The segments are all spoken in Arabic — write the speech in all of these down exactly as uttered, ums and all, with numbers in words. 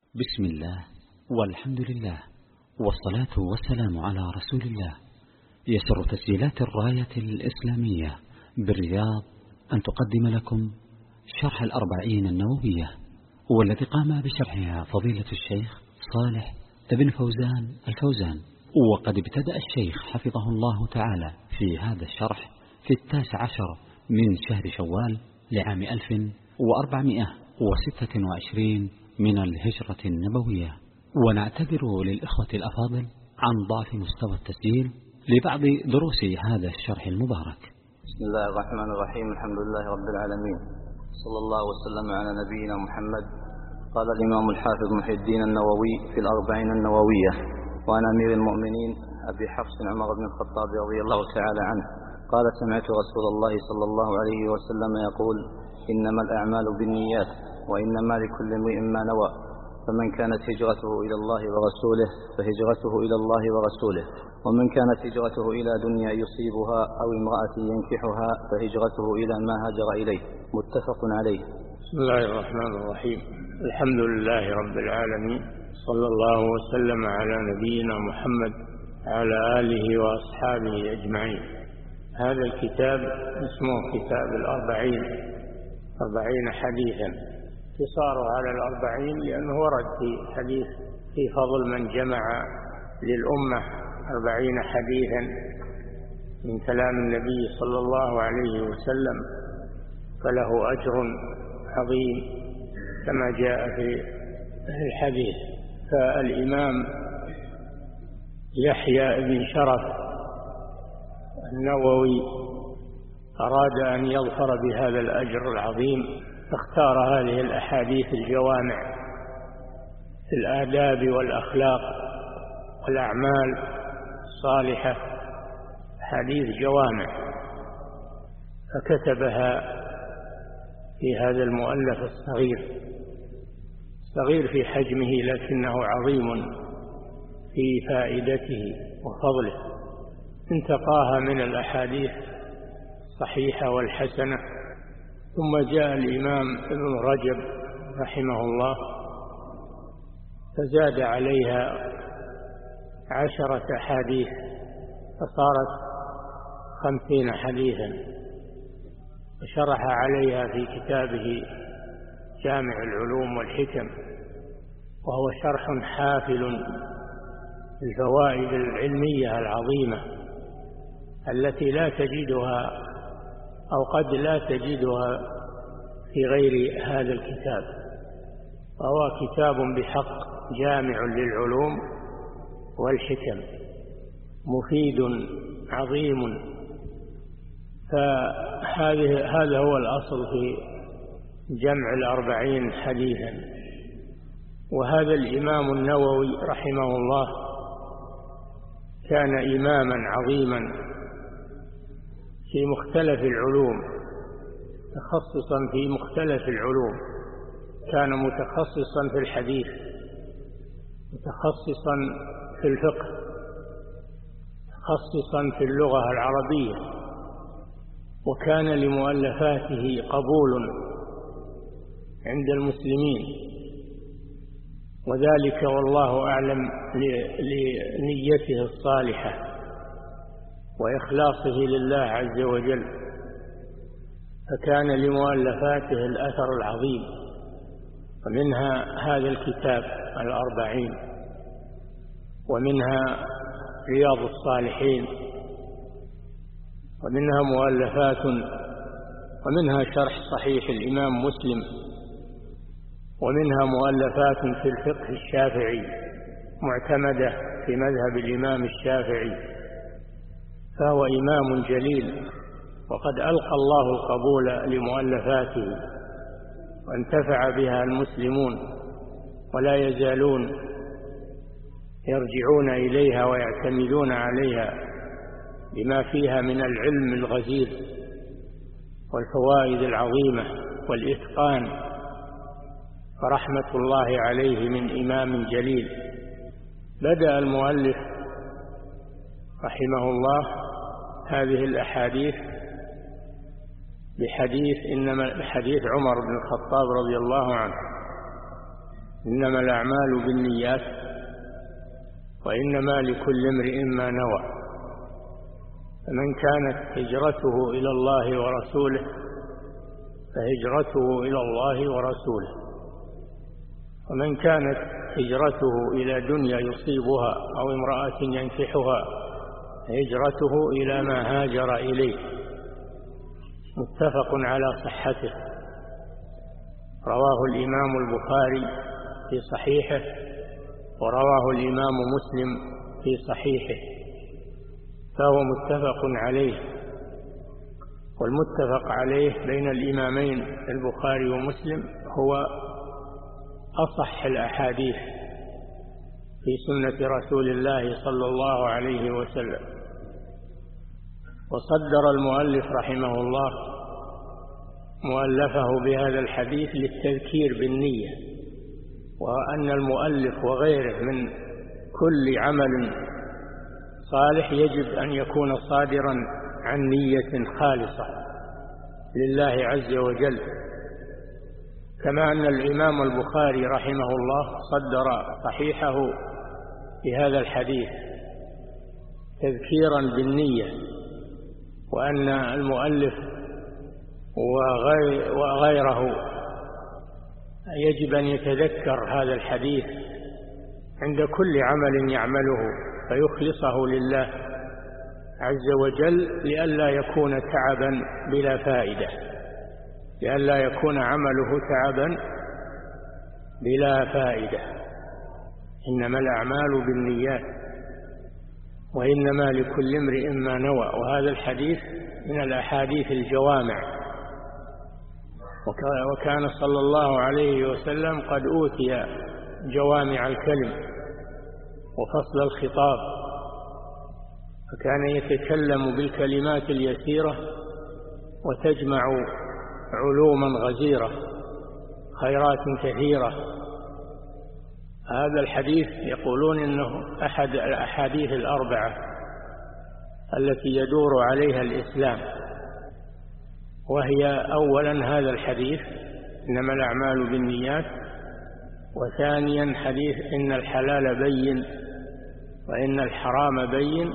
بسم الله والحمد لله والصلاة والسلام على رسول الله. يسر تسجيلات الراية الإسلامية بالرياض أن تقدم لكم شرح الأربعين النووية، والذي قام بشرحها فضيلة الشيخ صالح بن فوزان الفوزان. وقد ابتدأ الشيخ حفظه الله تعالى في هذا الشرح في التاسع عشر من شهر شوال لعام ألف وأربعمائة وستة وعشرين من الهجرة النبوية. ونعتذر للإخوة الأفاضل عن ضعف مستوى التسجيل لبعض دروس هذا الشرح المبارك. بسم الله الرحمن الرحيم. الحمد لله رب العالمين، صلى الله وسلم على نبينا محمد. قال الإمام الحافظ محي الدين النووي في الأربعين النووية: وعن أمير المؤمنين أبي حفص عمر بن الخطاب رضي الله تعالى عنه قال: سمعت رسول الله صلى الله عليه وسلم يقول: إنما الأعمال بالنيات وإنما لكل امرئ ما نوى، فمن كانت هجرته إلى الله ورسوله فهجرته إلى الله ورسوله، ومن كانت هجرته إلى دنيا يصيبها أو امرأة ينكحها فهجرته إلى ما هاجر إليه. متفق عليه. بسم الله الرحمن الرحيم. الحمد لله رب العالمين، صلى الله وسلم على نبينا محمد على آله وأصحابه أجمعين. هذا الكتاب اسمه كتاب الأربعين، أربعين حديثا، اختصاره على الأربعين لأنه ورد في حديث في فضل من جمع للأمة أربعين حديثا من كلام النبي صلى الله عليه وسلم، فله أجر عظيم كما جاء في الحديث. فالإمام يحيى بن شرف النووي أراد أن يظفر بهذا الأجر العظيم، فاختار هذه الأحاديث الجوامع في الآداب والأخلاق والأعمال الصالحة، حديث جوامع، فكتبها في هذا المؤلف الصغير، صغير في حجمه لكنه عظيم في فائدته وفضله. انتقاها من الأحاديث الصحيحة والحسنة. ثم جاء الإمام ابن رجب رحمه الله فزاد عليها عشرة أحاديث فصارت خمسين حديثا، وشرح عليها في كتابه جامع العلوم والحكم، وهو شرح حافل بالفوائد العلمية العظيمة التي لا تجدها أو قد لا تجدها في غير هذا الكتاب. وهو كتاب بحق جامع للعلوم والحكم، مفيد عظيم. فهذه هذا هو الأصل في جمع الأربعين حديثا. وهذا الإمام النووي رحمه الله كان إماما عظيما في مختلف العلوم، تخصصا في مختلف العلوم. كان متخصصا في الحديث، متخصصا في الفقه، متخصصا في اللغة العربية، وكان لمؤلفاته قبول عند المسلمين، وذلك والله أعلم لنيته الصالحة وإخلاصه لله عز وجل. فكان لمؤلفاته الأثر العظيم، ومنها هذا الكتاب الأربعين، ومنها رياض الصالحين، ومنها مؤلفات، ومنها شرح صحيح الإمام مسلم، ومنها مؤلفات في الفقه الشافعي معتمدة في مذهب الإمام الشافعي. فهو إمام جليل، وقد ألقى الله القبول لمؤلفاته وانتفع بها المسلمون، ولا يزالون يرجعون إليها ويعتمدون عليها بما فيها من العلم الغزير والفوائد العظيمة والإتقان. فرحمة الله عليه من إمام جليل. بدأ المؤلف رحمه الله هذه الأحاديث بحديث إنما حديث عمر بن الخطاب رضي الله عنه، إنما الأعمال بالنيات وإنما لكل امرئ ما نوى. فمن كانت هجرته إلى الله ورسوله فهجرته إلى الله ورسوله، ومن كانت هجرته إلى دنيا يصيبها أو امرأة ينكحها هجرته إلى ما هاجر إليه. متفق على صحته، رواه الإمام البخاري في صحيحه ورواه الإمام مسلم في صحيحه، فهو متفق عليه. والمتفق عليه بين الإمامين البخاري ومسلم هو أصح الأحاديث في سنة رسول الله صلى الله عليه وسلم. وصدر المؤلف رحمه الله مؤلفه بهذا الحديث للتذكير بالنية، وأن المؤلف وغيره من كل عمل صالح يجب أن يكون صادرا عن نية خالصة لله عز وجل، كما أن الإمام البخاري رحمه الله صدر صحيحه بهذا الحديث تذكيرا بالنية، وأن المؤلف وغيره يجب أن يتذكر هذا الحديث عند كل عمل يعمله فيخلصه لله عز وجل، لئلا يكون تعبا بلا فائدة، لئلا يكون عمله تعبا بلا فائدة. إنما الأعمال بالنيات وإنما لكل امرئ ما نوى. وهذا الحديث من الأحاديث الجوامع، وكان صلى الله عليه وسلم قد أوتي جوامع الكلم وفصل الخطاب، فكان يتكلم بالكلمات اليسيرة وتجمع علوما غزيرة خيرات كثيرة. هذا الحديث يقولون إنه أحد الأحاديث الأربعة التي يدور عليها الإسلام، وهي أولا هذا الحديث إنما الأعمال بالنيات، وثانيا حديث إن الحلال بين وإن الحرام بين،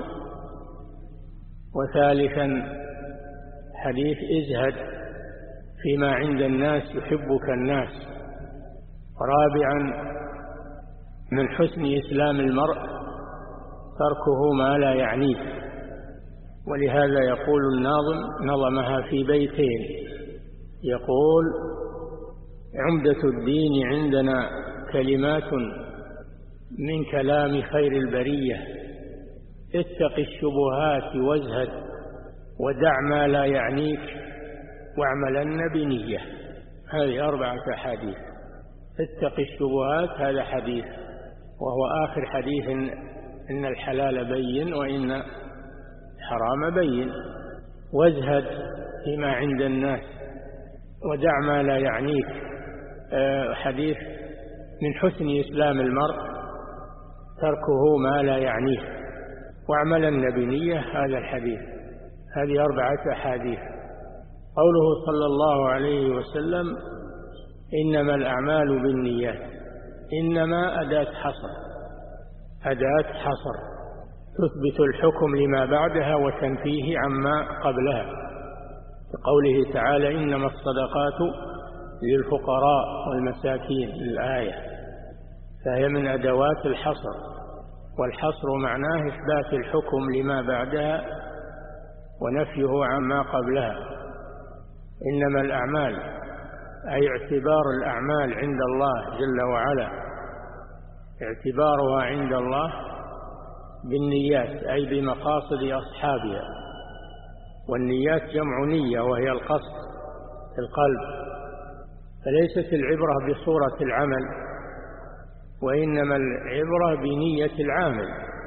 وثالثا حديث ازهد فيما عند الناس يحبك الناس، ورابعا من حسن إسلام المرء تركه ما لا يعنيه. ولهذا يقول الناظم نظمها في بيتين، يقول عمدة الدين عندنا كلمات من كلام خير البرية، اتق الشبهات وازهد ودع ما لا يعنيك واعملن بنية. هذه أربعة أحاديث. اتق الشبهات هذا حديث، وهو آخر حديث إن الحلال بين وإن الحرام بين. وازهد فيما عند الناس ودع ما لا يعنيك، حديث من حسن إسلام المرء تركه ما لا يعنيه واعملن بنية. هذا الحديث. هذه أربعة أحاديث. قوله صلى الله عليه وسلم إنما الأعمال بالنيات، إنما أداة حصر، أداة حصر تثبت الحكم لما بعدها وتنفيه عما قبلها، بقوله تعالى إنما الصدقات للفقراء والمساكين الآية، فهي من أدوات الحصر، والحصر معناه إثبات الحكم لما بعدها ونفيه عما قبلها. إنما الأعمال أي اعتبار الأعمال عند الله جل وعلا، اعتبارها عند الله بالنيات أي بمقاصد أصحابها، والنيات جمع نية وهي القصد في القلب، فليست العبرة بصورة العمل، وإنما العبرة بنية العامل.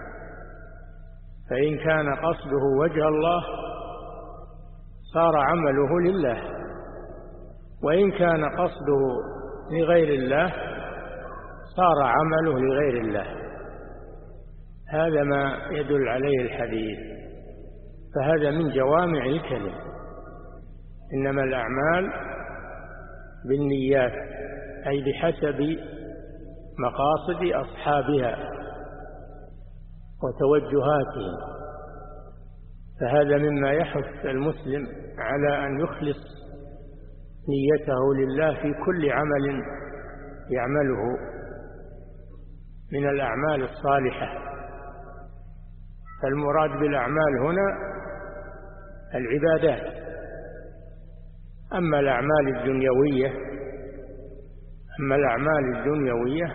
فإن كان قصده وجه الله صار عمله لله، وإن كان قصده لغير الله صار عمله لغير الله. هذا ما يدل عليه الحديث، فهذا من جوامع الكلم. إنما الأعمال بالنيات أي بحسب مقاصد أصحابها وتوجهاتهم. فهذا مما يحث المسلم على أن يخلص نيته لله في كل عمل يعمله من الأعمال الصالحة. فالمراد بالأعمال هنا العبادات. أما الأعمال الدنيوية أما الأعمال الدنيوية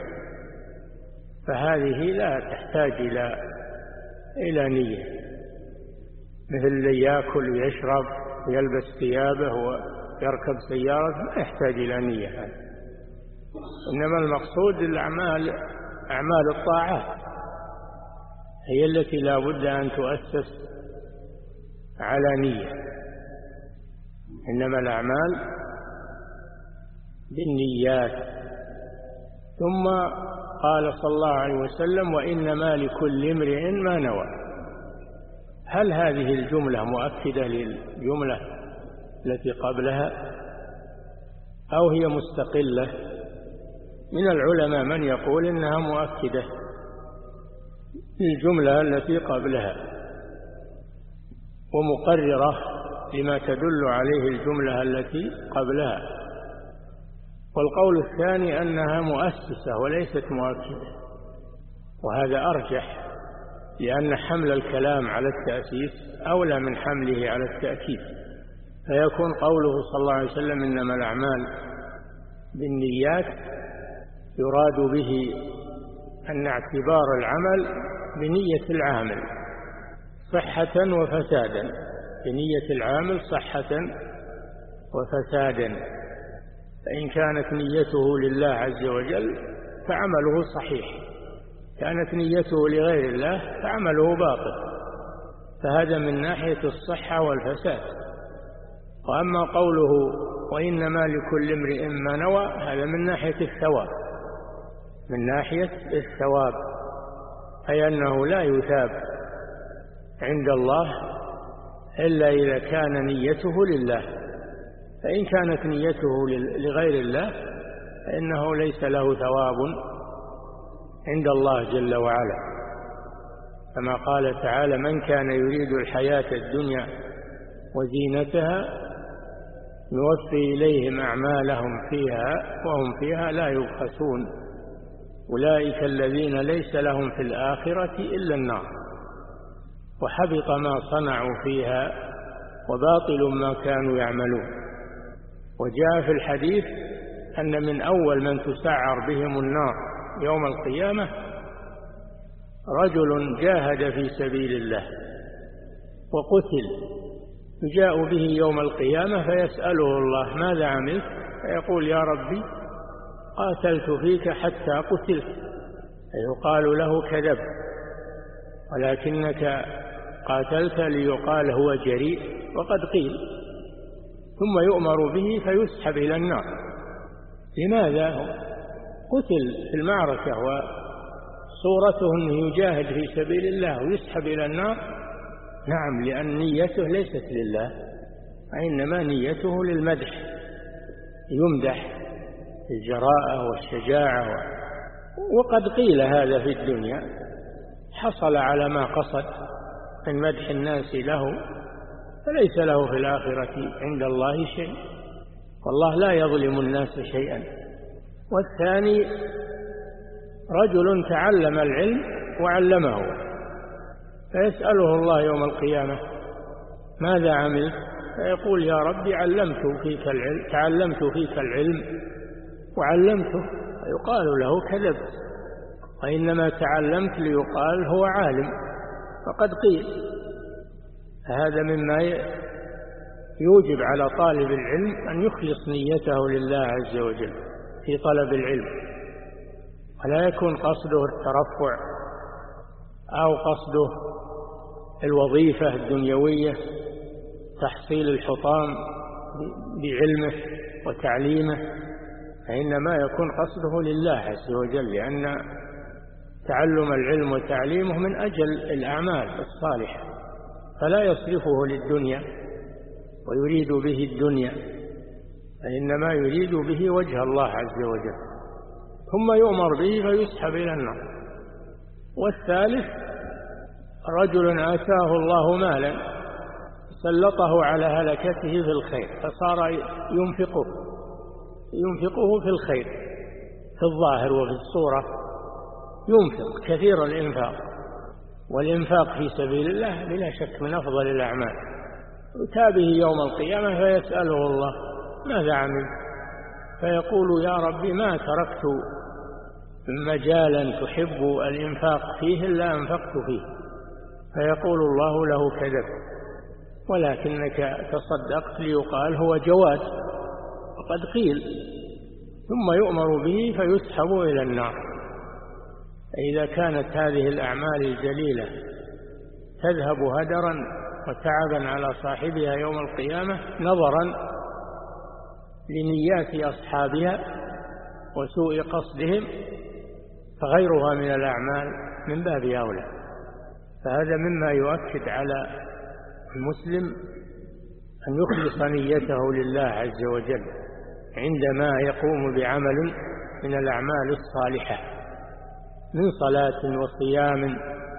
فهذه لا تحتاج إلى إلى نية، مثل اللي يأكل ويشرب ويلبس ثيابه ويركب سيارة ما يحتاج إلى نية هذا. إنما المقصود الأعمال أعمال الطاعات هي التي لا بد أن تؤسس على نية. إنما الأعمال بالنيات. ثم قال صلى الله عليه وسلم: وإنما لكل امرئ ما نوى. هل هذه الجملة مؤكدة للجملة التي قبلها أو هي مستقلة؟ من العلماء من يقول إنها مؤكدة للجملة التي قبلها ومقررة لما تدل عليه الجملة التي قبلها. والقول الثاني أنها مؤسسة وليست مؤكدة، وهذا أرجح، لأن حمل الكلام على التأسيس أولى من حمله على التأكيد. فيكون قوله صلى الله عليه وسلم: إنما الأعمال بالنيات، يراد به أن اعتبار العمل بنية العامل صحة وفسادا، بنية العامل صحة وفسادا. فإن كانت نيته لله عز وجل فعمله صحيح، كانت نيته لغير الله فعمله باطل. فهذا من ناحية الصحة والفساد. وأما قوله: وإنما لكل امرئ ما نوى، هذا من ناحية الثواب، من ناحية الثواب، أي أنه لا يثاب عند الله إلا إذا كان نيته لله. فإن كانت نيته لغير الله فإنه ليس له ثواب عند الله جل وعلا، كما قال تعالى: من كان يريد الحياة الدنيا وزينتها نوفي إليهم أعمالهم فيها وهم فيها لا يبخسون، أولئك الذين ليس لهم في الآخرة إلا النار وحبط ما صنعوا فيها وباطل ما كانوا يعملون. وجاء في الحديث أن من أول من تسعر بهم النار يوم القيامة رجل جاهد في سبيل الله وقتل، يجاء به يوم القيامة فيسأله الله: ماذا عملت؟ فيقول: يا ربي قاتلت فيك حتى قتلت. فيقال له: كذبت، ولكنك قاتلت ليقال هو جريء وقد قيل. ثم يؤمر به فيسحب إلى النار. لماذا؟ قتل في المعركة وصورته أنه يجاهد في سبيل الله ويسحب إلى النار. نعم، لأن نيته ليست لله، إنما نيته للمدح، يمدح الجراءة والشجاعة. وقد قيل هذا في الدنيا، حصل على ما قصد من مدح الناس له، فليس له في الآخرة عند الله شيء، والله لا يظلم الناس شيئا. والثاني رجل تعلم العلم وعلمه، فيسأله الله يوم القيامة: ماذا عملت؟ فيقول: يا ربي علمت فيك العلم، تعلمت فيك العلم وعلمته. فيقال له: كذبت، وإنما تعلمت ليقال هو عالم فقد قيل. هذا مما يوجب على طالب العلم أن يخلص نيته لله عز وجل في طلب العلم، ولا يكون قصده الترفع أو قصده الوظيفة الدنيوية، تحصيل الحطام بعلمه وتعليمه، فإنما يكون قصده لله عز وجل، لأن تعلم العلم وتعليمه من أجل الأعمال الصالحة، فلا يصرفه للدنيا ويريد به الدنيا، فإنما يريد به وجه الله عز وجل. ثم يؤمر به فيسحب إلى النار. والثالث رجل آتاه الله مالا سلطه على هلكته في الخير فصار ينفقه ينفقه في الخير في الظاهر وفي الصورة، ينفق كثير الإنفاق، والإنفاق في سبيل الله بلا شك من أفضل الأعمال. يؤتى به يوم القيامة فيسأله الله ماذا عمل؟ فيقول يا ربي ما تركت مجالا تحب الإنفاق فيه إلا أنفقت فيه. فيقول الله له كذبت ولكنك تصدقت ليقال هو جواد، وقد قيل. ثم يؤمر به فيسحب إلى النار. إذا كانت هذه الأعمال الجليلة تذهب هدرا وتعبا على صاحبها يوم القيامة نظرا لنيات أصحابها وسوء قصدهم، فغيرها من الأعمال من باب أولى. فهذا مما يؤكد على المسلم أن يخلص نيته لله عز وجل عندما يقوم بعمل من الأعمال الصالحة من صلاة وصيام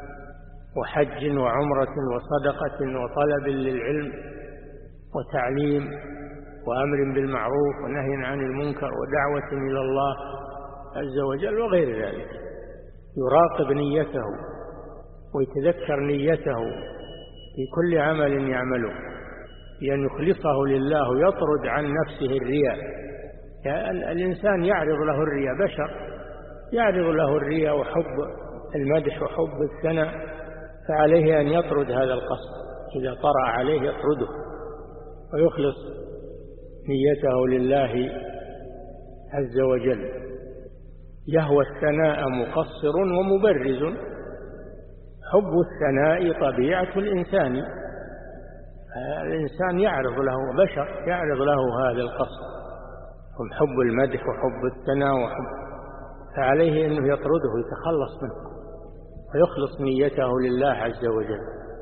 وحج وعمرة وصدقة وطلب للعلم وتعليم وأمر بالمعروف ونهي عن المنكر ودعوة إلى الله عز وجل وغير ذلك. يراقب نيته ويتذكر نيته في كل عمل يعمله بأن يخلصه لله، يطرد عن نفسه الرياء. يعني الإنسان يعرض له الرياء، بشر يعرض له الرياء وحب المدح وحب الثناء، فعليه أن يطرد هذا القصد. إذا طرأ عليه يطرده ويخلص نيته لله عز وجل. يهوى الثناء مقصر ومبرز. حب الثناء طبيعة الإنسان، الإنسان يعرض له، بشر يعرض له هذا القصد، هم حب المدح وحب الثناء وحب، فعليه أنه يطرده ويتخلص منه ويخلص نيته لله عز وجل.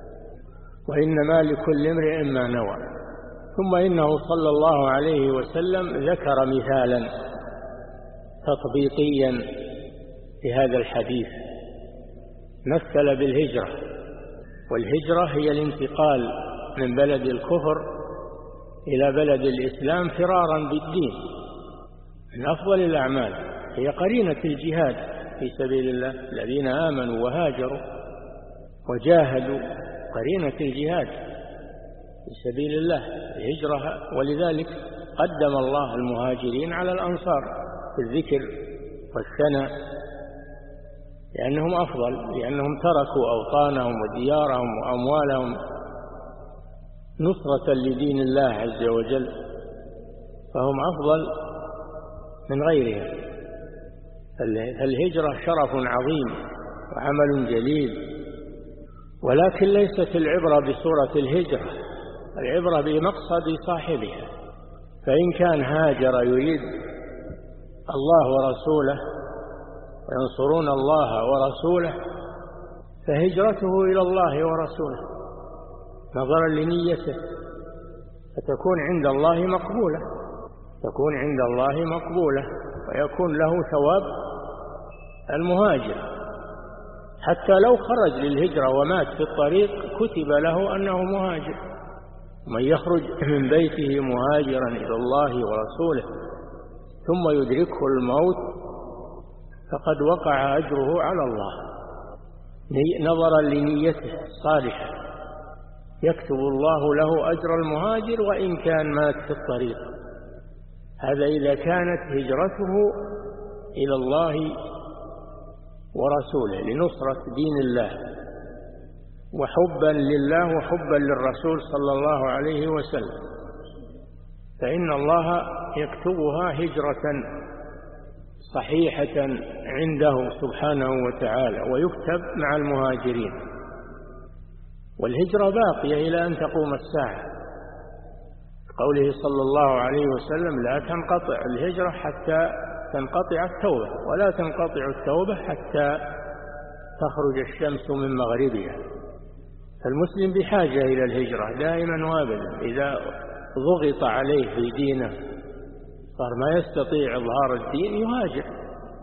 وإنما لكل امرئ ما نوى. ثم إنه صلى الله عليه وسلم ذكر مثالا تطبيقيا لهذا الحديث، مثل بالهجرة. والهجرة هي الانتقال من بلد الكفر إلى بلد الإسلام فرارا بالدين، من أفضل الأعمال، هي قرينة الجهاد في سبيل الله. الذين آمنوا وهاجروا وجاهدوا قرينة الجهاد في سبيل الله الهجرة. ولذلك قدم الله المهاجرين على الأنصار في الذكر والثناء، لأنهم أفضل، لأنهم تركوا أوطانهم وديارهم وأموالهم نصرة لدين الله عز وجل، فهم أفضل من غيرهم. فالهجرة شرف عظيم وعمل جليل، ولكن ليست العبرة بصورة الهجرة، العبرة بمقصد صاحبها. فإن كان هاجر يريد الله ورسوله وينصرون الله ورسوله فهجرته إلى الله ورسوله نظرا لنيته، فتكون عند الله مقبولة، تكون عند الله مقبولة ويكون له ثواب المهاجر. حتى لو خرج للهجرة ومات في الطريق كتب له أنه مهاجر. من يخرج من بيته مهاجرا إلى الله ورسوله ثم يدركه الموت فقد وقع أجره على الله نظرا لنيته الصالحة، يكتب الله له أجر المهاجر وإن كان مات في الطريق. هذا إذا كانت هجرته إلى الله ورسوله لنصرة دين الله وحبا لله وحبا للرسول صلى الله عليه وسلم، فإن الله يكتبها هجرة صحيحة عنده سبحانه وتعالى ويكتب مع المهاجرين. والهجرة باقية إلى أن تقوم الساعة، قوله صلى الله عليه وسلم لا تنقطع الهجرة حتى تنقطع التوبة، ولا تنقطع التوبة حتى تخرج الشمس من مغربها. فالمسلم بحاجة إلى الهجرة دائما وابدا. إذا ضغط عليه في دينه صار ما يستطيع إظهار الدين يهاجر،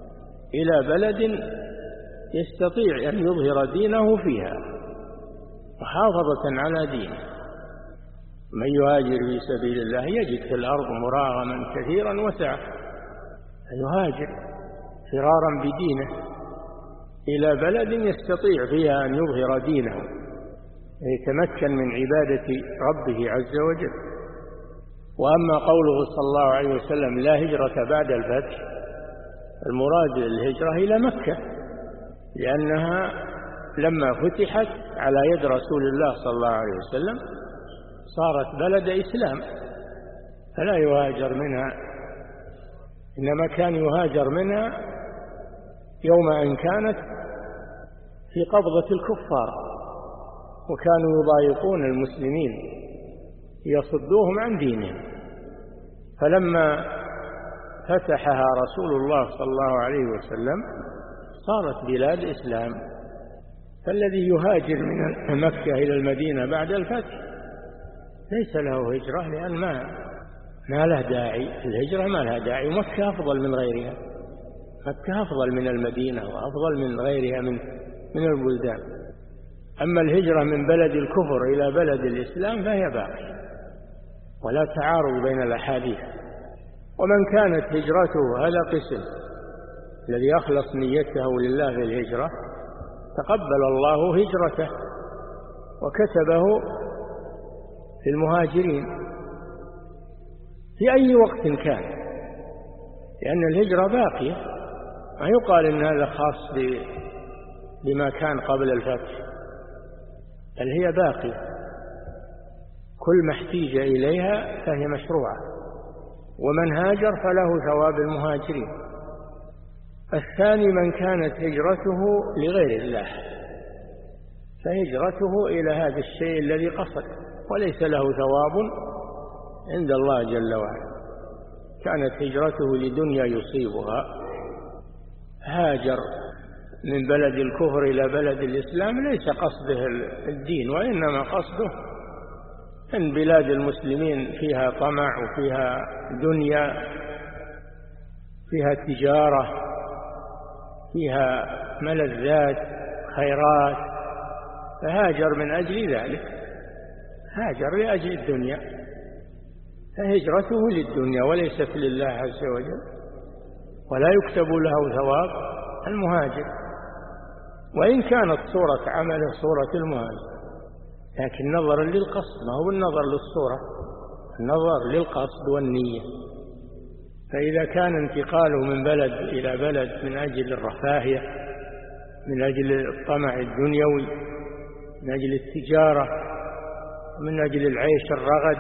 إلى بلد يستطيع أن يظهر دينه فيها محافظة على دينه. من يهاجر في سبيل الله يجد في الأرض مراغما كثيرا وسعة، يهاجر فرارا بدينه إلى بلد يستطيع فيها أن يظهر دينه، يتمكن من عبادة ربه عز وجل. وأما قوله صلى الله عليه وسلم لا هجرة بعد الفتح، المراد الهجرة إلى مكة، لأنها لما فتحت على يد رسول الله صلى الله عليه وسلم صارت بلد إسلام، فلا يهاجر منها، إنما كان يهاجر منها يوم أن كانت في قبضة الكفار، وكانوا يضايقون المسلمين يصدوهم عن دينهم. فلما فتحها رسول الله صلى الله عليه وسلم صارت بلاد إسلام. فالذي يهاجر من مكة إلى المدينة بعد الفتح ليس له هجرة، لأن ما ما له داعي، الهجرة ما لها داعي. مكة أفضل من غيرها، مكة أفضل من المدينة وأفضل من غيرها من من البلدان. أما الهجرة من بلد الكفر إلى بلد الإسلام فهي باقية، ولا تعارض بين الأحاديث. ومن كانت هجرته، هذا قسم الذي أخلص نيته لله في الهجرة تقبل الله هجرته وكتبه في المهاجرين في أي وقت كان، لأن الهجرة باقية، ما يقال إن هذا خاص بما كان قبل الفتح، بل هي باقية، كل ما احتيج إليها فهي مشروعة. ومن هاجر فله ثواب المهاجرين. الثاني من كانت هجرته لغير الله فهجرته إلى هذا الشيء الذي قصد وليس له ثواب عند الله جل وعلا. كانت هجرته لدنيا يصيبها، هاجر من بلد الكفر إلى بلد الإسلام، ليس قصده الدين، وإنما قصده أن بلاد المسلمين فيها طمع وفيها دنيا، فيها تجارة، فيها ملذات خيرات، فهاجر من أجل ذلك، هاجر لأجل الدنيا، فهجرته للدنيا وليست لله عز وجل، ولا يكتب له ثواب المهاجر، وإن كانت صورة عمله صورة المهاجر، لكن نظرا للقصد، ما هو النظر للصورة، النظر للقصد والنية. فإذا كان انتقاله من بلد إلى بلد من أجل الرفاهية، من أجل الطمع الدنيوي، من أجل التجارة، من أجل العيش الرغد،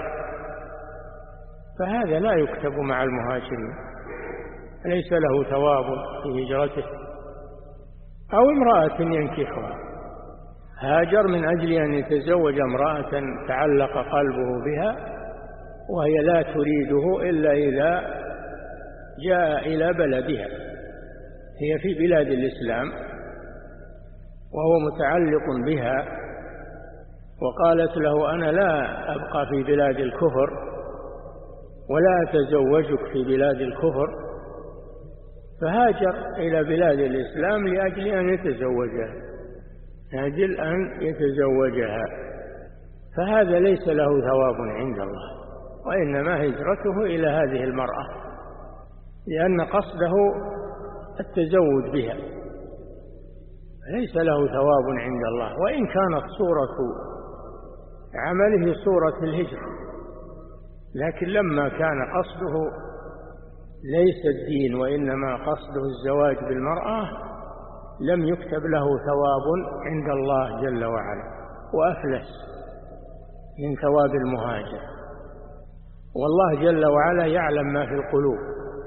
فهذا لا يكتب مع المهاجرين، ليس له ثواب في هجرته. أو امرأة ينكحها، هاجر من أجل أن يتزوج امرأة تعلق قلبه بها وهي لا تريده إلا إذا جاء إلى بلدها، هي في بلاد الإسلام وهو متعلق بها، وقالت له أنا لا أبقى في بلاد الكفر ولا أتزوجك في بلاد الكفر، فهاجر إلى بلاد الإسلام لأجل أن يتزوجها، لأجل أن يتزوجها، فهذا ليس له ثواب عند الله، وإنما هجرته إلى هذه المرأة لأن قصده التزوج بها، ليس له ثواب عند الله، وإن كانت صورة عمله صورة الهجرة، لكن لما كان قصده ليس الدين وإنما قصده الزواج بالمرأة لم يكتب له ثواب عند الله جل وعلا، وأفلس من ثواب المهاجر. والله جل وعلا يعلم ما في القلوب،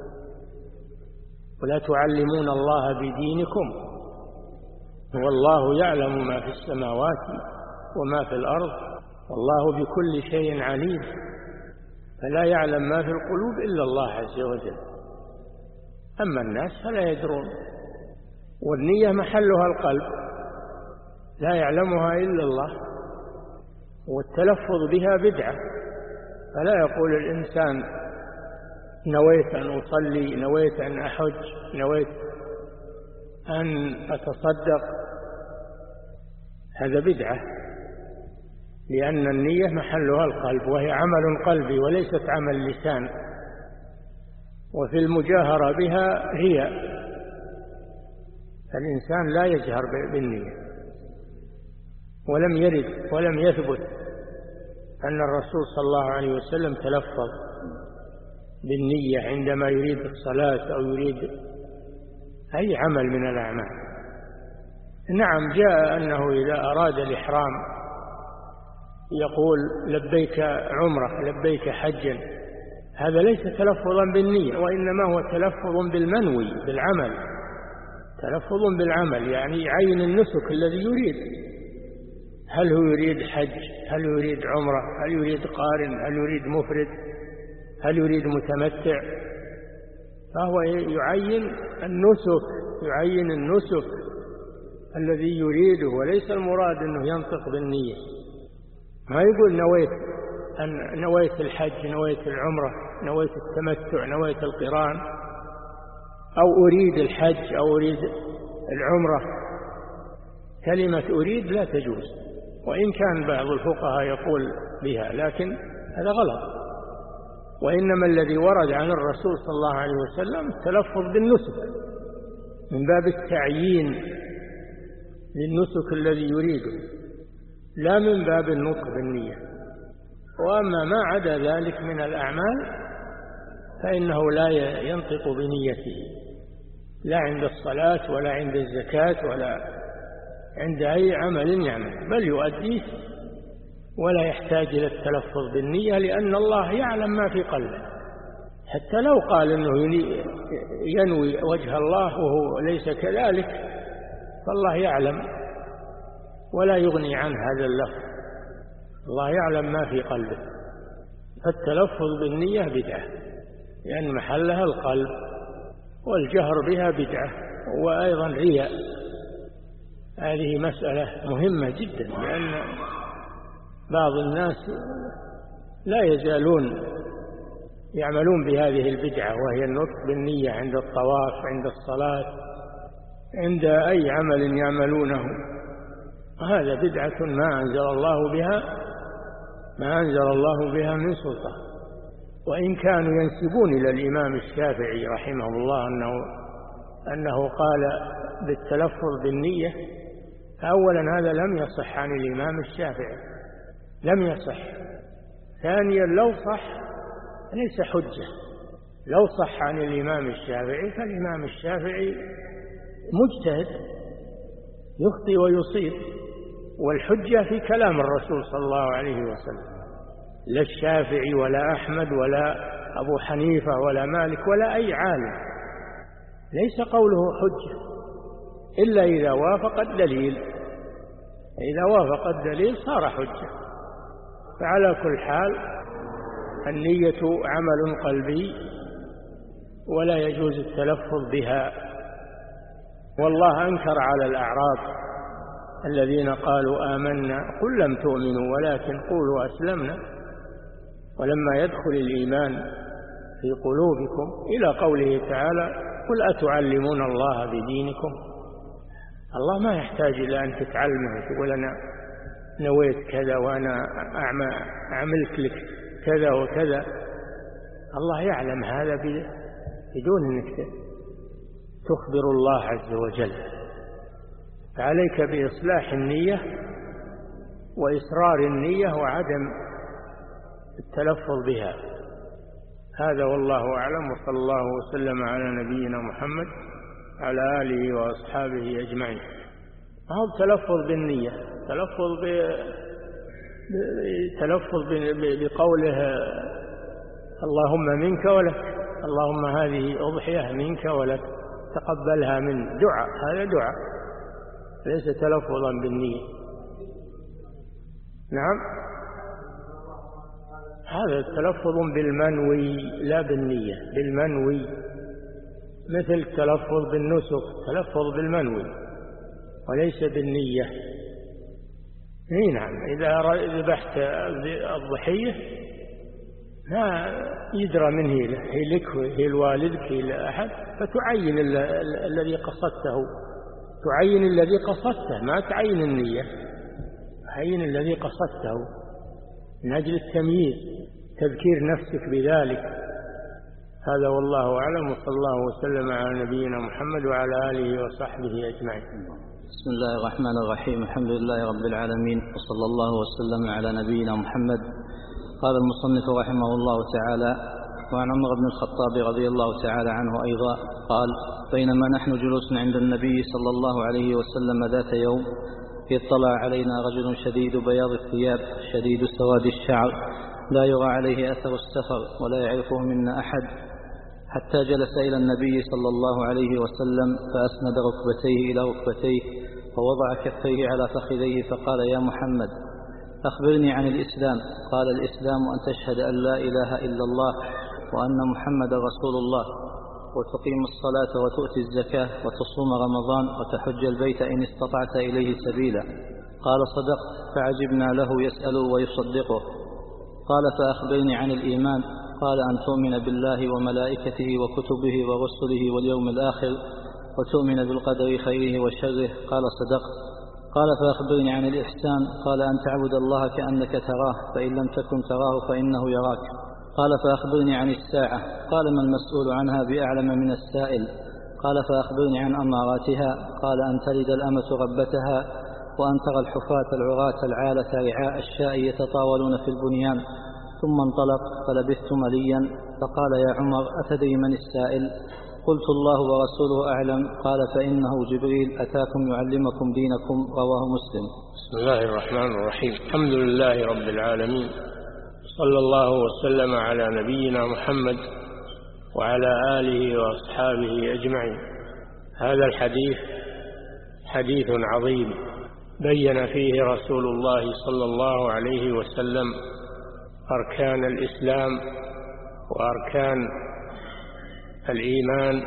ولا تعلمون الله بدينكم والله يعلم ما في السماوات وما في الأرض والله بكل شيء عليم. فلا يعلم ما في القلوب إلا الله عز وجل، أما الناس فلا يدرون. والنية محلها القلب لا يعلمها إلا الله، والتلفظ بها بدعة، فلا يقول الإنسان نويت أن أصلي، نويت أن أحج، نويت، أن أتصدق هذا بدعة، لأن النية محلها القلب، وهي عمل قلبي وليست عمل لسان، وفي المجاهرة بها هي الإنسان لا يجهر بالنية. ولم يرد ولم يثبت أن الرسول صلى الله عليه وسلم تلفظ بالنية عندما يريد الصلاة أو يريد أي عمل من الأعمال. نعم جاء أنه إذا أراد الإحرام يقول لبيك عمرة لبيك حجا، هذا ليس تلفظا بالنية، وإنما هو تلفظ بالمنوي بالعمل، تلفظ بالعمل، يعني عين النسك الذي يريد، هل هو يريد حج، هل يريد عمرة، هل يريد قارن، هل يريد مفرد، هل يريد متمتع، فهو يعين النسك، يعين النسك الذي يريده، وليس المراد أنه ينطق بالنية. ما يقول نويت أن نويت الحج، نويت العمرة، نويت التمتع، نويت القران، أو أريد الحج أو أريد العمرة. كلمة أريد لا تجوز، وإن كان بعض الفقهاء يقول بها، لكن هذا غلط. وإنما الذي ورد عن الرسول صلى الله عليه وسلم التلفظ بالنسك من باب التعيين للنسك الذي يريده، لا من باب النطق بالنية. وأما ما عدا ذلك من الأعمال فإنه لا ينطق بنيته، لا عند الصلاة ولا عند الزكاة ولا عند أي عمل يعمل، بل يؤديه ولا يحتاج إلى التلفظ بالنية، لأن الله يعلم ما في قلبه. حتى لو قال أنه ينوي وجه الله وهو ليس كذلك، فالله يعلم ولا يغني عن هذا اللفظ، الله يعلم ما في قلبه. فالتلفظ بالنية بدعة، لأن محلها القلب، والجهر بها بدعة، وأيضا رياء. هذه مسألة مهمة جدا، لأن بعض الناس لا يزالون يعملون بهذه البدعة، وهي النطق بالنية عند الطواف، عند الصلاة، عند أي عمل يعملونه. هذا بدعة ما أنزل الله بها ما أنزل الله بها من سلطان. وإن كانوا ينسبون إلى الإمام الشافعي رحمه الله أنه أنه قال بالتلفظ بالنية، أولا هذا لم يصح عن الإمام الشافعي، لم يصح. ثانيا لو صح ليس حجة، لو صح عن الإمام الشافعي فالإمام الشافعي مجتهد يخطئ ويصيب، والحجة في كلام الرسول صلى الله عليه وسلم. لا الشافعي ولا أحمد ولا أبو حنيفة ولا مالك ولا أي عالم ليس قوله حجة إلا إذا وافق الدليل، إذا وافق الدليل صار حجة. فعلى كل حال النية عمل قلبي ولا يجوز التلفظ بها. والله أنكر على الأعراب الذين قالوا آمنا قل لم تؤمنوا ولكن قولوا أسلمنا ولما يدخل الإيمان في قلوبكم، إلى قوله تعالى قل أتعلمون الله بدينكم. الله ما يحتاج إلى أن تتعلمه، تقول أنا نويت كذا وأنا أعملت لك كذا وكذا. الله يعلم هذا بدون أنك تخبر الله عز وجل. فعليك بإصلاح النية وإسرار النية وعدم التلفظ بها. هذا والله أعلم، وصلى الله وسلم على نبينا محمد على آله وأصحابه أجمعين. هو التلفظ بالنية، تلفظ ب... تلفظ بقوله اللهم منك ولك، اللهم هذه أضحية منك ولك تقبلها من دعاء، هذا دعاء ليس تلفظا بالنية. نعم، هذا تلفظ بالمنوي لا بالنية، بالمنوي، مثل التلفظ بالنسك، تلفظ بالمنوي وليس بالنية. نعم، إذا ذبحت الضحية ما يدرى من هي، هي لك هي لوالدك هي لأحد، فتعين الذي قصدته تعين الذي قصدته، ما تعين النية، تعين الذي قصدته من أجل التمييز، تذكير نفسك بذلك. هذا والله أعلم، وصلى الله وسلم على نبينا محمد وعلى آله وصحبه أجمعين. بسم الله الرحمن الرحيم. الحمد لله رب العالمين، وصلى الله وسلم على نبينا محمد. قال المصنف رحمه الله تعالى: وعن عمر بن الخطاب رضي الله تعالى عنه أيضا قال: بينما نحن جلوس عند النبي صلى الله عليه وسلم ذات يوم، اطلع علينا رجل شديد بياض الثياب شديد سواد الشعر، لا يرى عليه أثر السفر ولا يعرفه منا أحد، حتى جلس إلى النبي صلى الله عليه وسلم فأسند ركبتيه إلى ركبتيه ووضع كفيه على فخذيه فقال: يا محمد، أخبرني عن الإسلام. قال: الإسلام أن تشهد أن لا إله إلا الله وأن محمد رسول الله، وتقيم الصلاة وتؤتي الزكاة وتصوم رمضان وتحج البيت إن استطعت إليه سبيلا. قال: صدقت. فعجبنا له يسأل ويصدقه. قال: فأخبرني عن الإيمان. قال: أن تؤمن بالله وملائكته وكتبه ورسله واليوم الآخر وتؤمن بالقدر خيره وشره. قال: صدقت. قال: فأخبرني عن الإحسان. قال: أن تعبد الله كأنك تراه، فإن لم تكن تراه فإنه يراك. قال: فأخبرني عن الساعة. قال: ما المسؤول عنها بأعلم من السائل. قال: فأخبرني عن أماراتها. قال: أن تلد الأمة ربتها، وأن ترى الحفاة العراة العالة رعاء الشاء يتطاولون في البنيان. ثم انطلق فلبثت مليا، فقال: يا عمر، أتدري من السائل؟ قلت: الله ورسوله أعلم. قال: فإنه جبريل أتاكم يعلمكم دينكم. رواه مسلم. بسم الله الرحمن الرحيم. الحمد لله رب العالمين، صلى الله وسلم على نبينا محمد وعلى آله وأصحابه أجمعين. هذا الحديث حديث عظيم بين فيه رسول الله صلى الله عليه وسلم أركان الإسلام وأركان الإيمان،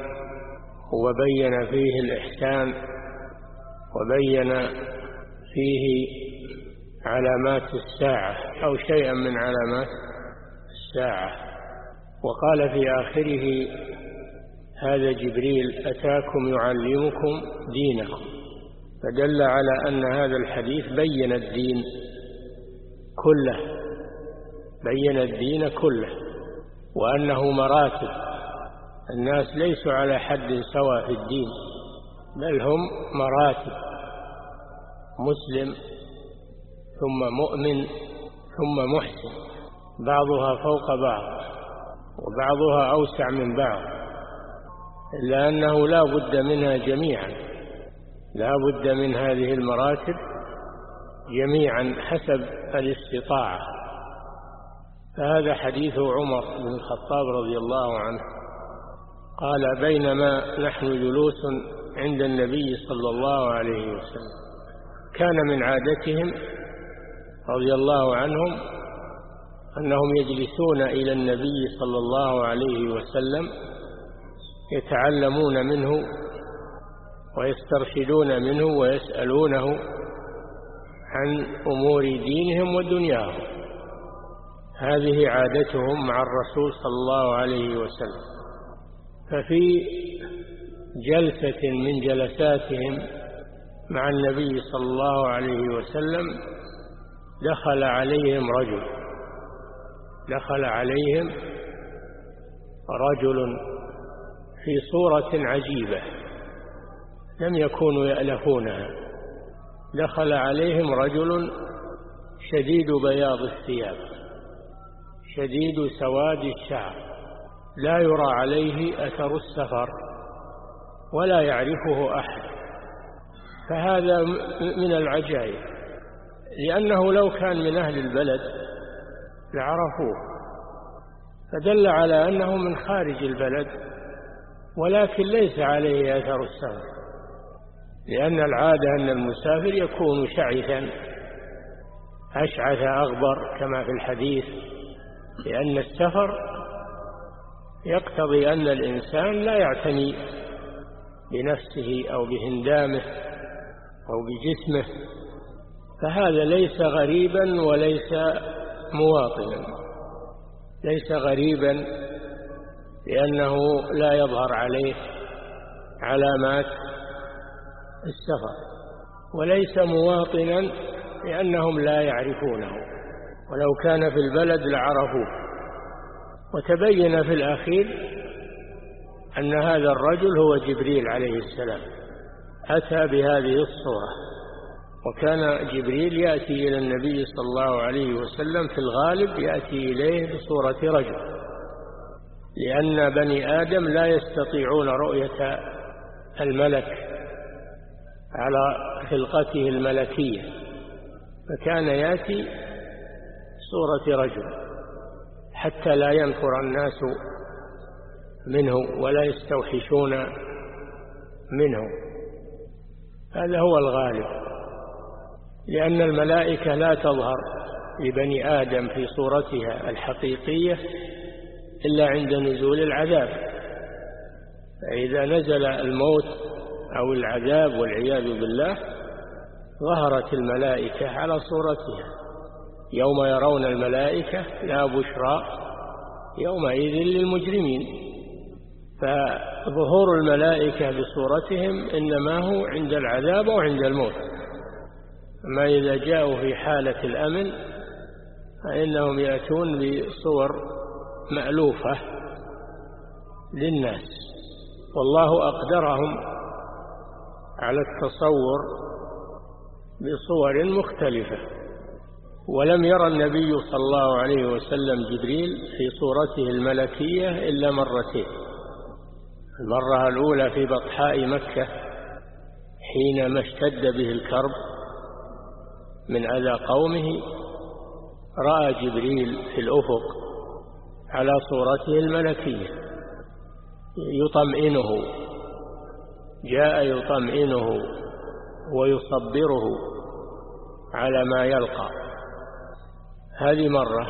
وبين فيه الإحسان، وبين فيه علامات الساعة أو شيئا من علامات الساعة. وقال في آخره: هذا جبريل أتاكم يعلمكم دينكم. فدل على أن هذا الحديث بين الدين كله، بين الدين كله، وأنه مراتب، الناس ليسوا على حد سواء في الدين، بل هم مراتب: مسلم ثم مؤمن ثم محسن، بعضها فوق بعض وبعضها أوسع من بعض، إلا أنه لا بد منها جميعا، لا بد من هذه المراتب جميعا حسب الاستطاعة. فهذا حديث عمر بن الخطاب رضي الله عنه قال: بينما نحن جلوس عند النبي صلى الله عليه وسلم، كان من عادتهم رضي الله عنهم أنهم يجلسون إلى النبي صلى الله عليه وسلم يتعلمون منه ويسترشدون منه ويسألونه عن أمور دينهم ودنياهم. هذه عادتهم مع الرسول صلى الله عليه وسلم. ففي جلسة من جلساتهم مع النبي صلى الله عليه وسلم دخل عليهم رجل دخل عليهم رجل في صورة عجيبة لم يكونوا يألفونها. دخل عليهم رجل شديد بياض الثياب شديد سواد الشعر، لا يرى عليه أثر السفر ولا يعرفه أحد. فهذا من العجائب، لأنه لو كان من أهل البلد لعرفوه، فدل على أنه من خارج البلد، ولكن ليس عليه أثر السفر، لأن العادة أن المسافر يكون شعثا أشعث أغبر كما في الحديث، لأن السفر يقتضي أن الإنسان لا يعتني بنفسه أو بهندامه أو بجسمه. فهذا ليس غريبا وليس مواطنا، ليس غريبا لأنه لا يظهر عليه علامات السفر، وليس مواطنا لأنهم لا يعرفونه، ولو كان في البلد لعرفوه. وتبين في الأخير أن هذا الرجل هو جبريل عليه السلام، أتى بهذه الصورة. وكان جبريل يأتي إلى النبي صلى الله عليه وسلم في الغالب يأتي إليه بصورة رجل، لأن بني آدم لا يستطيعون رؤية الملك على خلقته الملكية، فكان يأتي صورة رجل حتى لا ينفر الناس منه ولا يستوحشون منه. هذا هو الغالب، لأن الملائكة لا تظهر لبني آدم في صورتها الحقيقية إلا عند نزول العذاب. فإذا نزل الموت أو العذاب والعياذ بالله ظهرت الملائكة على صورتها. يوم يرون الملائكة لا بشرى يومئذ للمجرمين. فظهور الملائكة بصورتهم إنما هو عند العذاب وعند الموت. أما إذا جاءوا في حالة الأمن فإنهم يأتون بصور مألوفة للناس، والله أقدرهم على التصور بصور مختلفة. ولم يرى النبي صلى الله عليه وسلم جبريل في صورته الملكية إلا مرتين. المرة الأولى في بطحاء مكة حينما اشتد به الكرب من أذى قومه، رأى جبريل في الأفق على صورته الملكية يطمئنه، جاء يطمئنه ويصبره على ما يلقى. هذه مرة.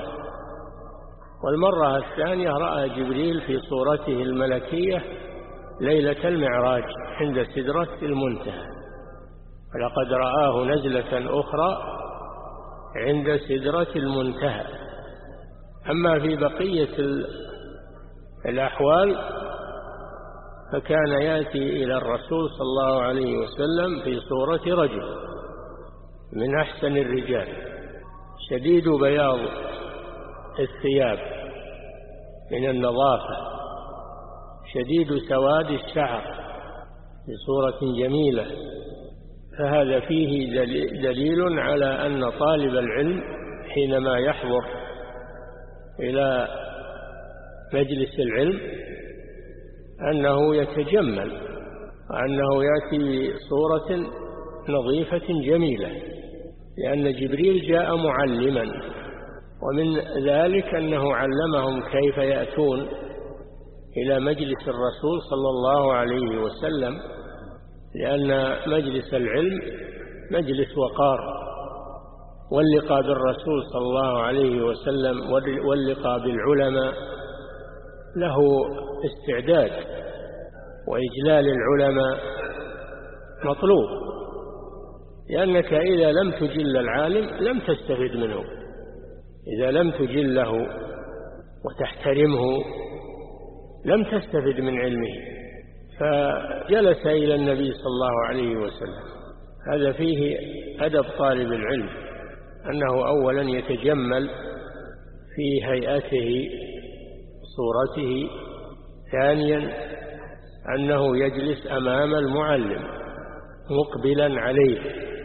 والمرة الثانية رأى جبريل في صورته الملكية ليلة المعراج عند سدرة المنتهى، ولقد رآه نزلة أخرى عند سدرة المنتهى. أما في بقية الأحوال فكان يأتي إلى الرسول صلى الله عليه وسلم في صورة رجل من أحسن الرجال، شديد بياض الثياب من النظافة، شديد سواد الشعر بصورة جميلة. فهذا فيه دليل على أن طالب العلم حينما يحضر إلى مجلس العلم أنه يتجمل، وأنه يأتي بصورة نظيفة جميلة، لأن جبريل جاء معلما. ومن ذلك أنه علمهم كيف يأتون إلى مجلس الرسول صلى الله عليه وسلم، لأن مجلس العلم مجلس وقار، واللقاء بالرسول صلى الله عليه وسلم واللقاء بالعلماء له استعداد، وإجلال العلماء مطلوب، لأنك إذا لم تجل العالم لم تستفد منه. إذا لم تجله وتحترمه لم تستفد من علمه. فجلس إلى النبي صلى الله عليه وسلم. هذا فيه أدب طالب العلم، أنه أولا يتجمل في هيئته صورته، ثانيا أنه يجلس أمام المعلم مقبلا عليه،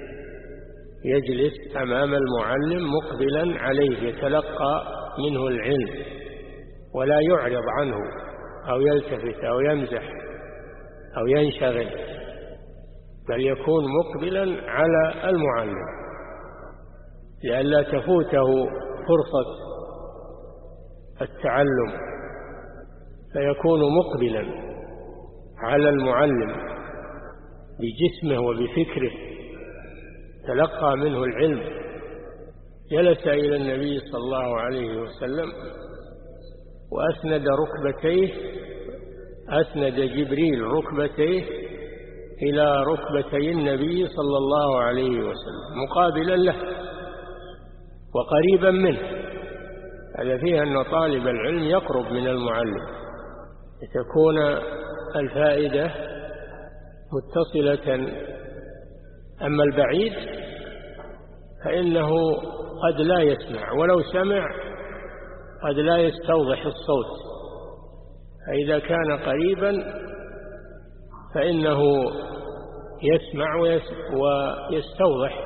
يجلس أمام المعلم مقبلا عليه يتلقى منه العلم، ولا يعرض عنه أو يلتفت أو يمزح أو ينشغل، بل يكون مقبلا على المعلم لئلا تفوته فرصة التعلم، فيكون مقبلا على المعلم بجسمه وبفكره، تلقى منه العلم. جلس إلى النبي صلى الله عليه وسلم وأسند ركبتيه، أسند جبريل ركبتيه إلى ركبتي النبي صلى الله عليه وسلم مقابلا له وقريبا منه. هذا فيه أن طالب العلم يقرب من المعلم لتكون الفائدة متصلة أما البعيد فإنه قد لا يسمع، ولو سمع قد لا يستوضح الصوت. فإذا كان قريبا فإنه يسمع ويستوضح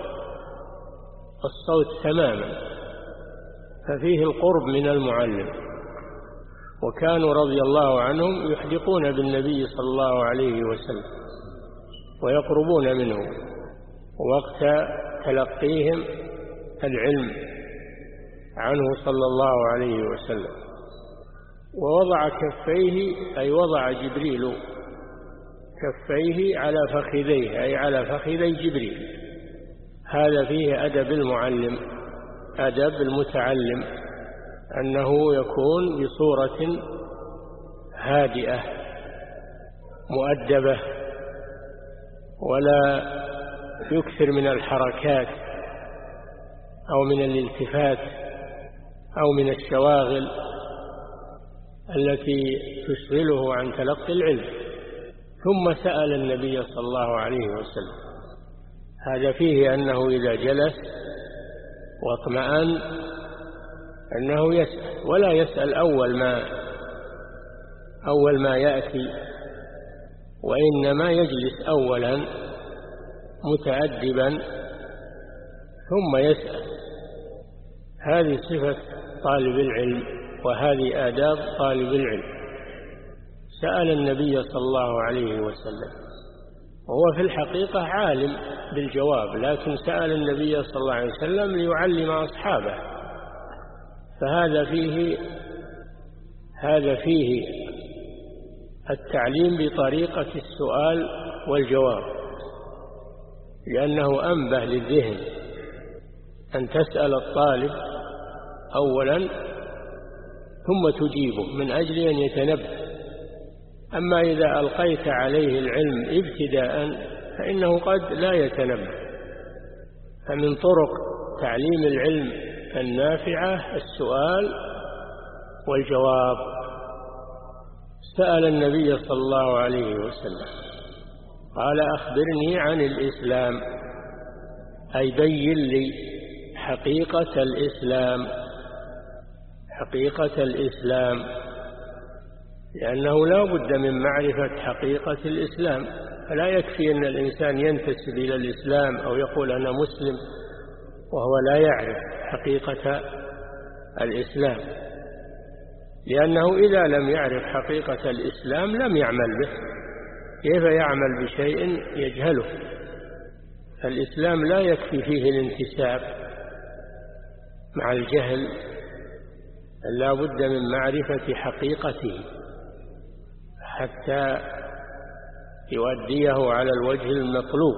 الصوت تماما، ففيه القرب من المعلم. وكانوا رضي الله عنهم يحدقون بالنبي صلى الله عليه وسلم ويقربون منه وقت تلقيهم العلم عنه صلى الله عليه وسلم. ووضع كفيه أي وضع جبريل كفيه على فخذيه أي على فخذي جبريل. هذا فيه أدب المعلم، أدب المتعلم، أنه يكون بصورة هادئة مؤدبة، ولا يكثر من الحركات أو من الالتفات أو من الشواغل التي تشغله عن تلقي العلم. ثم سأل النبي صلى الله عليه وسلم. هذا فيه أنه إذا جلس واطمأن أنه يسأل، ولا يسأل أول ما أول ما يأتي، وإنما يجلس أولا متأدبا ثم يسأل. هذه صفة طالب العلم، وهذه آداب طالب العلم. سأل النبي صلى الله عليه وسلم وهو في الحقيقة عالم بالجواب، لكن سأل النبي صلى الله عليه وسلم ليعلم أصحابه. فهذا فيه هذا فيه التعليم بطريقة السؤال والجواب، لأنه أنبه للذهن أن تسأل الطالب أولا ثم تجيبه من أجل أن يتنبه. أما إذا ألقيت عليه العلم ابتداء فإنه قد لا يتنبه. فمن طرق تعليم العلم النافعة السؤال والجواب. سأل النبي صلى الله عليه وسلم قال: أخبرني عن الإسلام، أي بين لي حقيقة الإسلام، حقيقة الإسلام، لأنه لا بد من معرفة حقيقة الإسلام. فلا يكفي أن الإنسان ينتسب إلى الإسلام أو يقول أنا مسلم وهو لا يعرف حقيقة الإسلام، لأنه إذا لم يعرف حقيقة الإسلام لم يعمل به. كيف يعمل بشيء يجهله؟ فالإسلام لا يكفي فيه الانتساب مع الجهل، لا بد من معرفة حقيقته حتى يؤديه على الوجه المطلوب.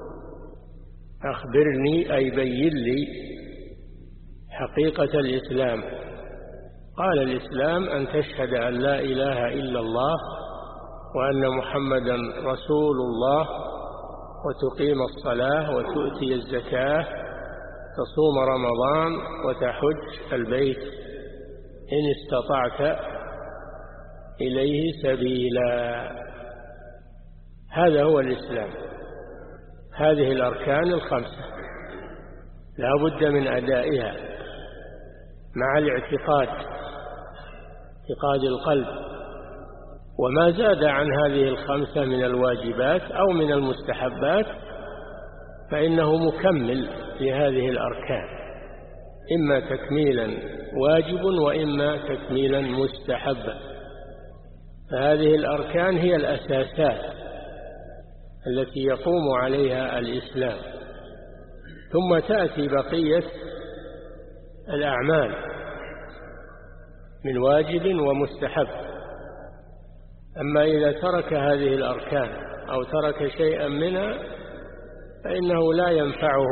أخبرني أي بين لي حقيقة الإسلام. قال: الإسلام أن تشهد أن لا إله إلا الله وأن محمدا رسول الله، وتقيم الصلاة وتؤتي الزكاة، تصوم رمضان، وتحج البيت إن استطعت إليه سبيلا. هذا هو الإسلام. هذه الأركان الخمسة لا بد من أدائها مع الاعتقاد، اعتقاد القلب. وما زاد عن هذه الخمسة من الواجبات أو من المستحبات فإنه مكمل لهذه الأركان، إما تكميلا واجب وإما تكميلا مستحبا. فهذه الأركان هي الأساسات التي يقوم عليها الإسلام، ثم تأتي بقية الأعمال من واجب ومستحب. أما إذا ترك هذه الأركان أو ترك شيئا منها فإنه لا ينفعه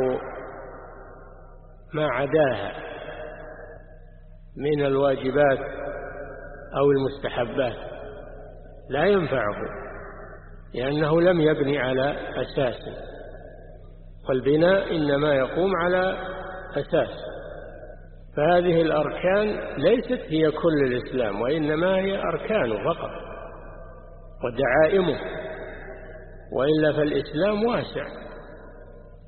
ما عداها من الواجبات أو المستحبات، لا ينفعه، لأنه لم يبني على أساس. والبناء إنما يقوم على أساس. فهذه الأركان ليست هي كل الإسلام، وإنما هي أركانه فقط ودعائمه، وإلا فالإسلام واسع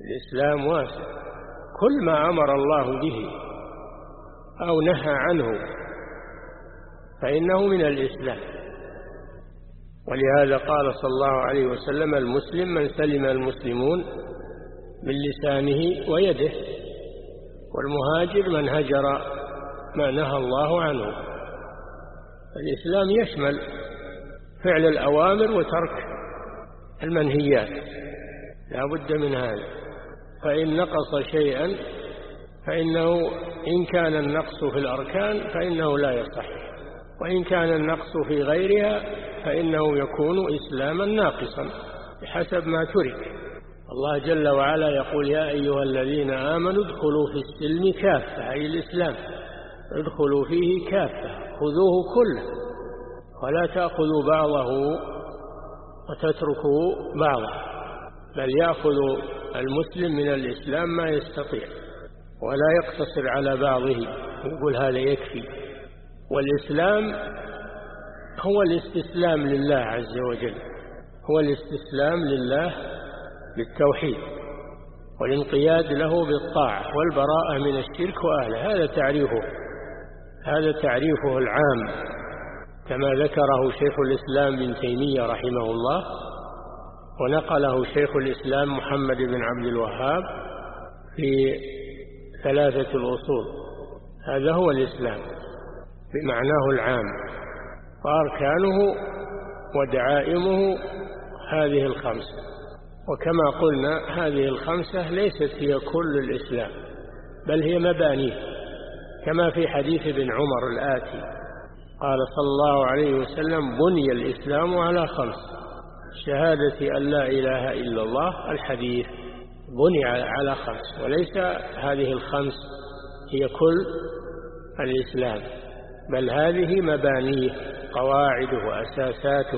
الإسلام واسع، كل ما أمر الله به أو نهى عنه فإنه من الإسلام. ولهذا قال صلى الله عليه وسلم: المسلم من سلم المسلمون من لسانه ويده، والمهاجر من هجر ما نهى الله عنه. الإسلام يشمل فعل الأوامر وترك المنهيات، لا بد من هذا. فإن نقص شيئا فإنه إن كان النقص في الأركان فإنه لا يصح، وإن كان النقص في غيرها فإنه يكون إسلاما ناقصا بحسب ما ترك. الله جل وعلا يقول: يا أيها الذين آمنوا ادخلوا في السلم كافة، أي الإسلام ادخلوا فيه كافة، خذوه كله ولا تأخذوا بعضه وتتركوا بعضه، بل يأخذ المسلم من الإسلام ما يستطيع ولا يقتصر على بعضه يقول هذا يكفي. والإسلام هو الاستسلام لله عز وجل، هو الاستسلام لله بالتوحيد والانقياد له بالطاعة والبراءة من الشرك وأهله. هذا تعريفه هذا تعريفه العام كما ذكره شيخ الإسلام ابن تيمية رحمه الله، ونقله شيخ الإسلام محمد بن عبد الوهاب في ثلاثة الأصول. هذا هو الإسلام بمعناه العام، وأركانه ودعائمه هذه الخمسة. وكما قلنا هذه الخمسة ليست هي كل الإسلام، بل هي مبانيه، كما في حديث ابن عمر الآتي: قال صلى الله عليه وسلم: بني الإسلام على خمس: شهادة أن لا إله إلا الله. الحديث بني على خمس، وليس هذه الخمس هي كل الإسلام، بل هذه مبانيه، قواعده وأساساته.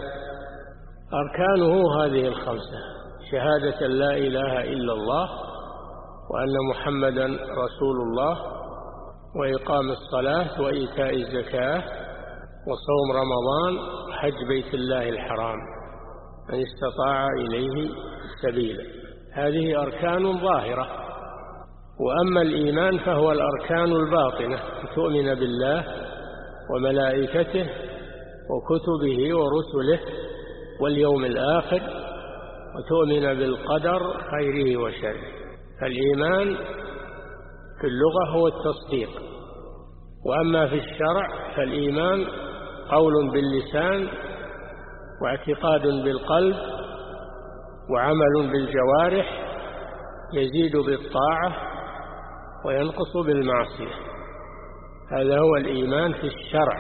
أركانه هذه الخمسة: شهادة لا إله إلا الله، وأن محمدا رسول الله، وإقام الصلاة، وإيتاء الزكاة، وصوم رمضان، حج بيت الله الحرام من استطاع إليه سبيلا. هذه أركان ظاهرة. وأما الإيمان فهو الأركان الباطنة: تؤمن بالله وملائكته وكتبه ورسله واليوم الآخر، وتؤمن بالقدر خيره وشره. فالإيمان في اللغة هو التصديق، وأما في الشرع فالإيمان قول باللسان واعتقاد بالقلب وعمل بالجوارح، يزيد بالطاعة وينقص بالمعصية. هذا هو الإيمان في الشرع،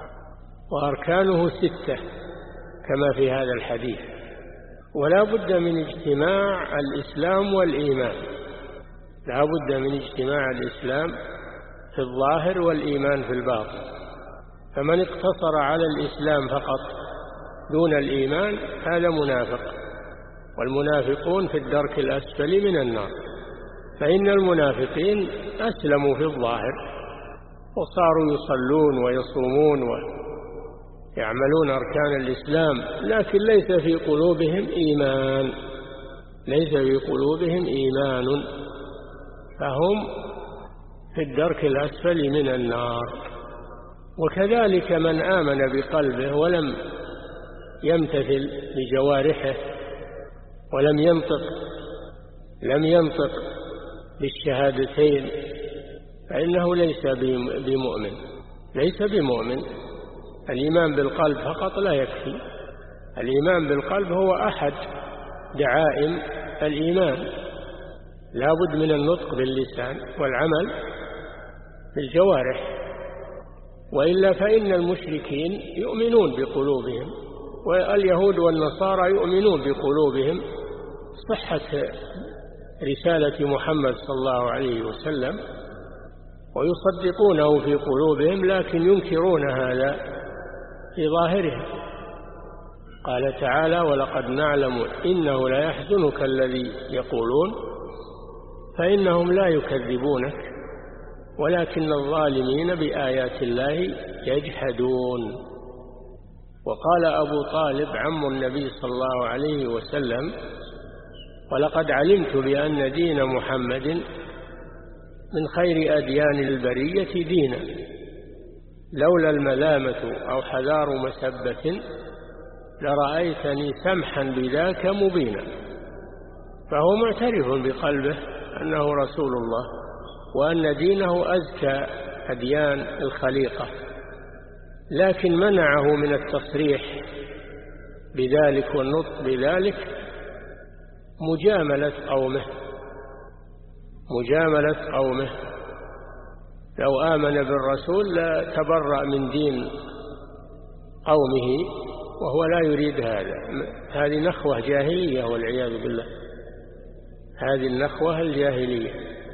وأركانه ستة كما في هذا الحديث. ولا بد من اجتماع الإسلام والإيمان، لا بد من اجتماع الإسلام في الظاهر والإيمان في الباطن. فمن اقتصر على الإسلام فقط دون الإيمان هذا منافق، والمنافقون في الدرك الأسفل من النار. فإن المنافقين أسلموا في الظاهر وصاروا يصلون ويصومون ويعملون أركان الإسلام، لكن ليس في قلوبهم إيمان، ليس في قلوبهم إيمان، فهم في الدرك الأسفل من النار. وكذلك من آمن بقلبه ولم يمتثل بجوارحه ولم ينطق لم ينطق بالشهادتين فإنه ليس بمؤمن، ليس بمؤمن. الإيمان بالقلب فقط لا يكفي، الإيمان بالقلب هو أحد دعائم الإيمان، لا بد من النطق باللسان والعمل بالجوارح، وإلا فإن المشركين يؤمنون بقلوبهم، واليهود والنصارى يؤمنون بقلوبهم صحة رسالة محمد صلى الله عليه وسلم ويصدقونه في قلوبهم، لكن ينكرون هذا في ظاهرهم. قال تعالى: ولقد نعلم إنه لا يحزنك الذي يقولون فإنهم لا يكذبونك ولكن الظالمين بآيات الله يجحدون. وقال أبو طالب عم النبي صلى الله عليه وسلم ولقد علمت بأن دين محمد من خير أديان البرية دينا، لولا الملامة أو حذار مسبة لرأيتني سمحا بذاك مبينا. فهو معترف بقلبه أنه رسول الله، وأن دينه أزكى أديان الخليقة، لكن منعه من التصريح بذلك والنطق بذلك مجاملة قومه مجاملة قومه لو آمن بالرسول لتبرأ من دين قومه، وهو لا يريد هذا. هذه نخوة جاهلية والعياذ بالله، هذه النخوة الجاهلية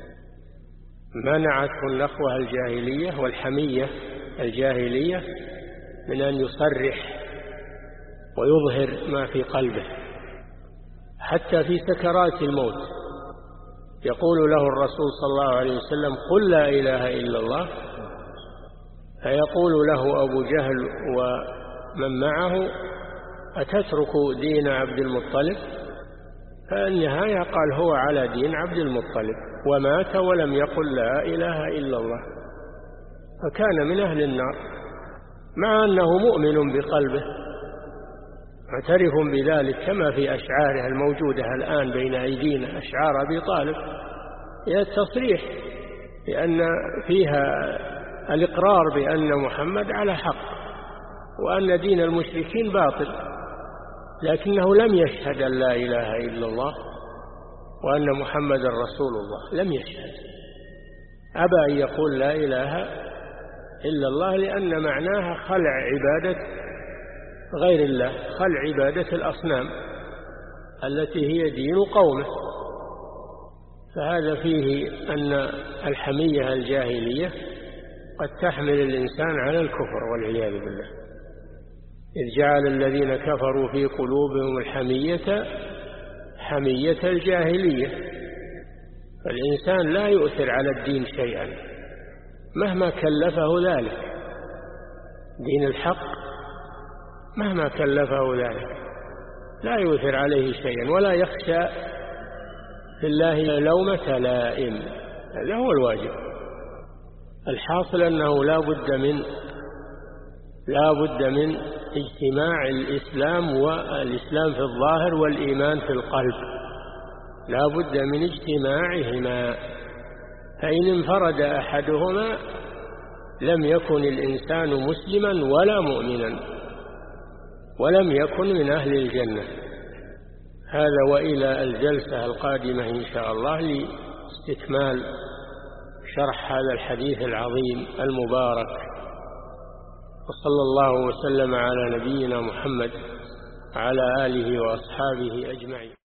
منعته النخوة الجاهلية والحمية الجاهلية من أن يصرح ويظهر ما في قلبه. حتى في سكرات الموت يقول له الرسول صلى الله عليه وسلم: قل لا إله إلا الله، فيقول له أبو جهل ومن معه: أتترك دين عبد المطلب؟ فالنهاية قال: هو على دين عبد المطلب، ومات ولم يقل لا إله إلا الله، فكان من أهل النار، مع أنه مؤمن بقلبه معترف بذلك، كما في أشعاره الموجودة الآن بين أيدينا، أشعار أبي طالب، هي التصريح بأن فيها الإقرار بأن محمد على حق وأن دين المشركين باطل، لكنه لم يشهد أن لا إله إلا الله وأن محمد رسول الله، لم يشهد، أبى أن يقول لا إله إلا الله، لأن معناها خلع عبادة غير الله، خلع عبادة الأصنام التي هي دين قومه. فهذا فيه أن الحمية الجاهلية قد تحمل الإنسان على الكفر والعياذ بالله، إذ جعل الذين كفروا في قلوبهم الحمية حمية الجاهلية. فالإنسان لا يؤثر على الدين شيئا مهما كلفه ذلك، دين الحق مهما كلفه ذلك لا يؤثر عليه شيئا، ولا يخشى في الله لومة لائم. هذا هو الواجب. الحاصل أنه لا بد من لا بد من اجتماع الإسلام والإسلام في الظاهر والإيمان في القلب، لا بد من اجتماعهما، فإن انفرد أحدهما لم يكن الإنسان مسلما ولا مؤمنا، ولم يكن من أهل الجنة. هذا، وإلى الجلسة القادمة إن شاء الله لاستكمال شرح هذا الحديث العظيم المبارك. وصلى الله وسلم على نبينا محمد وعلى آله وأصحابه أجمعين.